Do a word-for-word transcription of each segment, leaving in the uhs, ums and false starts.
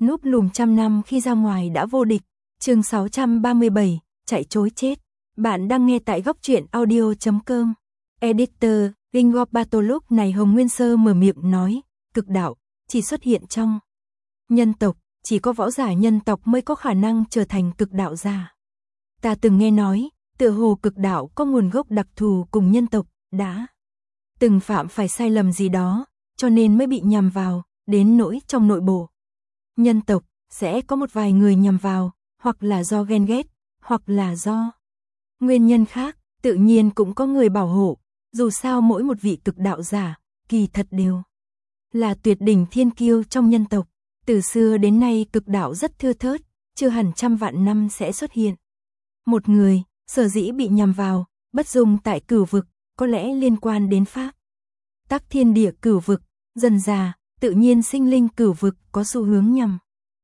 núp lùm trăm năm khi ra ngoài đã vô địch. Chương sáu trăm ba mươi bảy, chạy trối chết. Bạn đang nghe tại góc truyện audio chấm com. Editor, Ringobato. Lúc này Hồng Nguyên Sơ mở miệng nói, cực đạo chỉ xuất hiện trong nhân tộc, chỉ có võ giả nhân tộc mới có khả năng trở thành cực đạo giả. Ta từng nghe nói, tựa hồ cực đạo có nguồn gốc đặc thù cùng nhân tộc, đã từng phạm phải sai lầm gì đó, cho nên mới bị nhằm vào, đến nỗi trong nội bộ nhân tộc sẽ có một vài người nhằm vào, hoặc là do ghen ghét, hoặc là do nguyên nhân khác, tự nhiên cũng có người bảo hộ. Dù sao mỗi một vị cực đạo giả, kỳ thật đều là tuyệt đỉnh thiên kiêu trong nhân tộc. Từ xưa đến nay cực đạo rất thưa thớt, chưa hẳn trăm vạn năm sẽ xuất hiện một người. Sở dĩ bị nhằm vào, bất dung tại cửu vực, có lẽ liên quan đến pháp tắc thiên địa cửu vực. Dần già, tự nhiên sinh linh cửu vực có xu hướng nhằm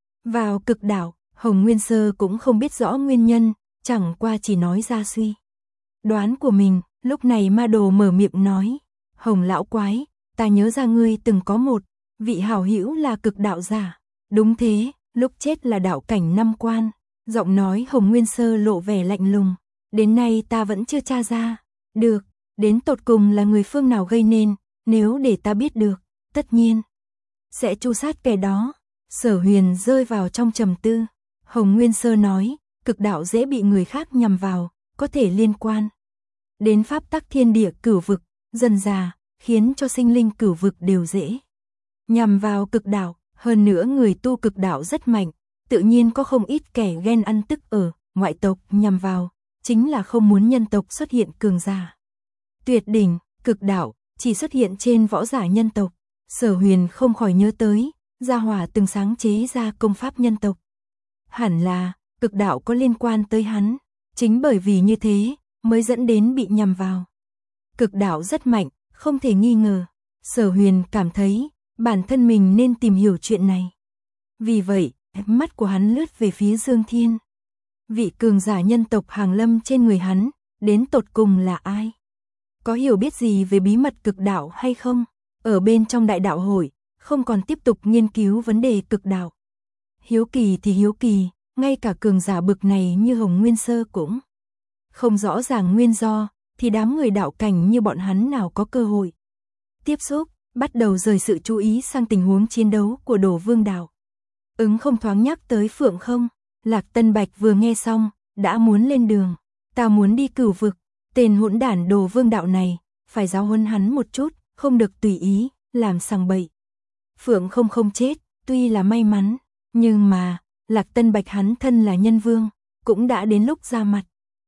vào cực đạo. Hồng Nguyên Sơ cũng không biết rõ nguyên nhân, chẳng qua chỉ nói ra suy đoán của mình. Lúc này Ma Đồ mở miệng nói, Hồng lão quái, ta nhớ ra ngươi từng có một vị hảo hữu là cực đạo giả. Đúng thế, lúc chết là đạo cảnh năm quan. Giọng nói Hồng Nguyên Sơ lộ vẻ lạnh lùng. Đến nay ta vẫn chưa tra ra được, đến tột cùng là người phương nào gây nên. Nếu để ta biết được, tất nhiên sẽ tru sát kẻ đó. Sở Huyền rơi vào trong trầm tư. Hồng Nguyên Sơ nói, cực đạo dễ bị người khác nhằm vào, có thể liên quan đến pháp tắc thiên địa cửu vực. Dần già, khiến cho sinh linh cửu vực đều dễ nhằm vào cực đạo. Hơn nữa người tu cực đạo rất mạnh, tự nhiên có không ít kẻ ghen ăn tức ở ngoại tộc nhằm vào, chính là không muốn nhân tộc xuất hiện cường giả tuyệt đỉnh. Cực đạo chỉ xuất hiện trên võ giả nhân tộc. Sở Huyền không khỏi nhớ tới, Gia Hỏa từng sáng chế ra công pháp nhân tộc. Hẳn là, cực đạo có liên quan tới hắn, chính bởi vì như thế, mới dẫn đến bị nhằm vào. Cực đạo rất mạnh, không thể nghi ngờ. Sở Huyền cảm thấy, bản thân mình nên tìm hiểu chuyện này. Vì vậy, mắt của hắn lướt về phía Dương Thiên. Vị cường giả nhân tộc hàng lâm trên người hắn, đến tột cùng là ai? Có hiểu biết gì về bí mật cực đạo hay không? Ở bên trong đại đạo hội, không còn tiếp tục nghiên cứu vấn đề cực đạo. Hiếu kỳ thì hiếu kỳ, ngay cả cường giả bực này như Hồng Nguyên Sơ cũng không rõ ràng nguyên do, thì đám người đạo cảnh như bọn hắn nào có cơ hội tiếp xúc. Bắt đầu rời sự chú ý sang tình huống chiến đấu của Đồ Vương đạo. Ứng không thoáng nhắc tới Phượng Không. Lạc Tân Bạch vừa nghe xong, đã muốn lên đường. Ta muốn đi cửu vực. Tên hỗn đản Đồ Vương đạo này, phải giáo huấn hắn một chút, không được tùy ý làm sằng bậy. Phượng Không không chết, tuy là may mắn, nhưng mà Lạc Tân Bạch hắn thân là nhân vương, cũng đã đến lúc ra mặt.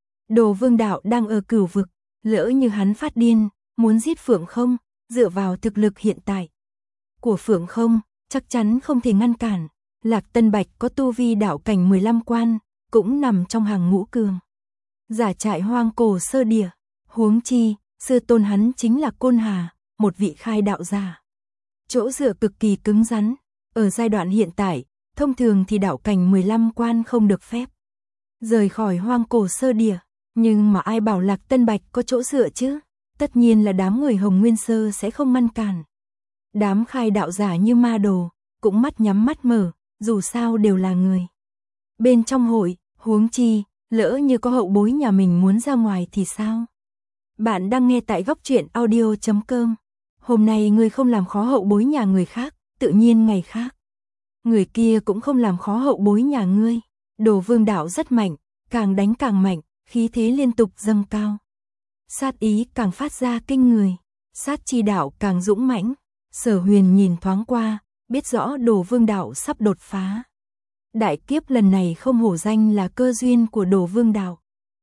Đồ Vương đạo đang ở cửu vực, lỡ như hắn phát điên, muốn giết Phượng Không, dựa vào thực lực hiện tại của Phượng Không, chắc chắn không thể ngăn cản. Lạc Tân Bạch có tu vi đạo cảnh mười lăm quan, cũng nằm trong hàng ngũ cường giả trại hoang cổ sơ địa. Huống chi, sư tôn hắn chính là Côn Hà, một vị khai đạo giả. Chỗ dựa cực kỳ cứng rắn. Ở giai đoạn hiện tại, thông thường thì đạo cảnh mười lăm quan không được phép rời khỏi hoang cổ sơ địa. Nhưng mà ai bảo Lạc Tân Bạch có chỗ dựa chứ? Tất nhiên là đám người Hồng Nguyên Sơ sẽ không ngăn cản. Đám khai đạo giả như Ma Đồ, cũng mắt nhắm mắt mở, dù sao đều là người bên trong hội. Huống chi, lỡ như có hậu bối nhà mình muốn ra ngoài thì sao? Bạn đang nghe tại góc truyện audio chấm com. Hôm nay ngươi không làm khó hậu bối nhà người khác, tự nhiên ngày khác người kia cũng không làm khó hậu bối nhà ngươi. Đồ Vương đạo rất mạnh, càng đánh càng mạnh, khí thế liên tục dâng cao. Sát ý càng phát ra kinh người, sát chi đạo càng dũng mãnh. Sở Huyền nhìn thoáng qua, biết rõ Đồ Vương đạo sắp đột phá. Đại kiếp lần này không hổ danh là cơ duyên của Đồ Vương đạo.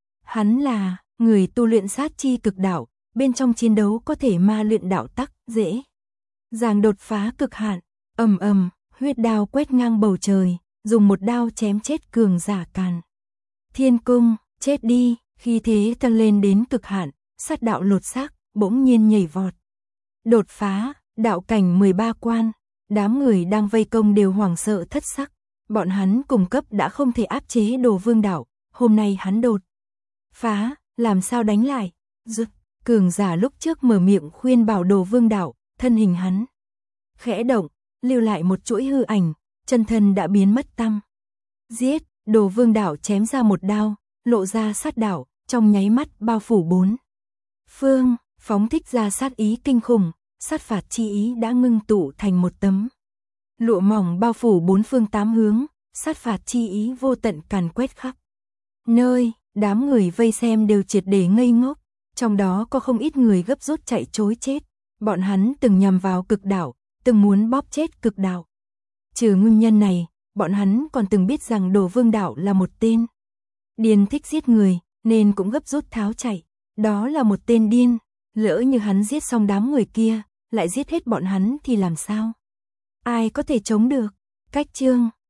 Hắn là người tu luyện sát chi cực đạo, bên trong chiến đấu có thể ma luyện đạo tắc, dễ dàng đột phá cực hạn. Ầm ầm, huyết đao quét ngang bầu trời, dùng một đao chém chết cường giả Càn Thiên Cung. Chết đi. Khi thế tăng lên đến cực hạn, sát đạo lột xác, bỗng nhiên nhảy vọt. Đột phá, đạo cảnh mười ba quan. Đám người đang vây công đều hoảng sợ thất sắc. Bọn hắn cùng cấp đã không thể áp chế Đồ Vương đạo. Hôm nay hắn đột phá, làm sao đánh lại? Dứt, cường giả lúc trước mở miệng khuyên bảo Đồ Vương đạo, thân hình hắn khẽ động, lưu lại một chuỗi hư ảnh, chân thân đã biến mất tăm. Giết, Đồ Vương Đảo chém ra một đao, lộ ra sát đảo, trong nháy mắt bao phủ bốn phương, phóng thích ra sát ý kinh khủng, sát phạt chi ý đã ngưng tụ thành một tấm lụa mỏng bao phủ bốn phương tám hướng, sát phạt chi ý vô tận càn quét khắp nơi, đám người vây xem đều triệt để ngây ngốc, trong đó có không ít người gấp rút chạy trối chết, bọn hắn từng nhằm vào cực đảo, từng muốn bóp chết cực đảo. Trừ nguyên nhân này, bọn hắn còn từng biết rằng Đồ Vương Đảo là một tên điên thích giết người, nên cũng gấp rút tháo chạy. Đó là một tên điên, lỡ như hắn giết xong đám người kia, lại giết hết bọn hắn thì làm sao? Ai có thể chống được? Cách chương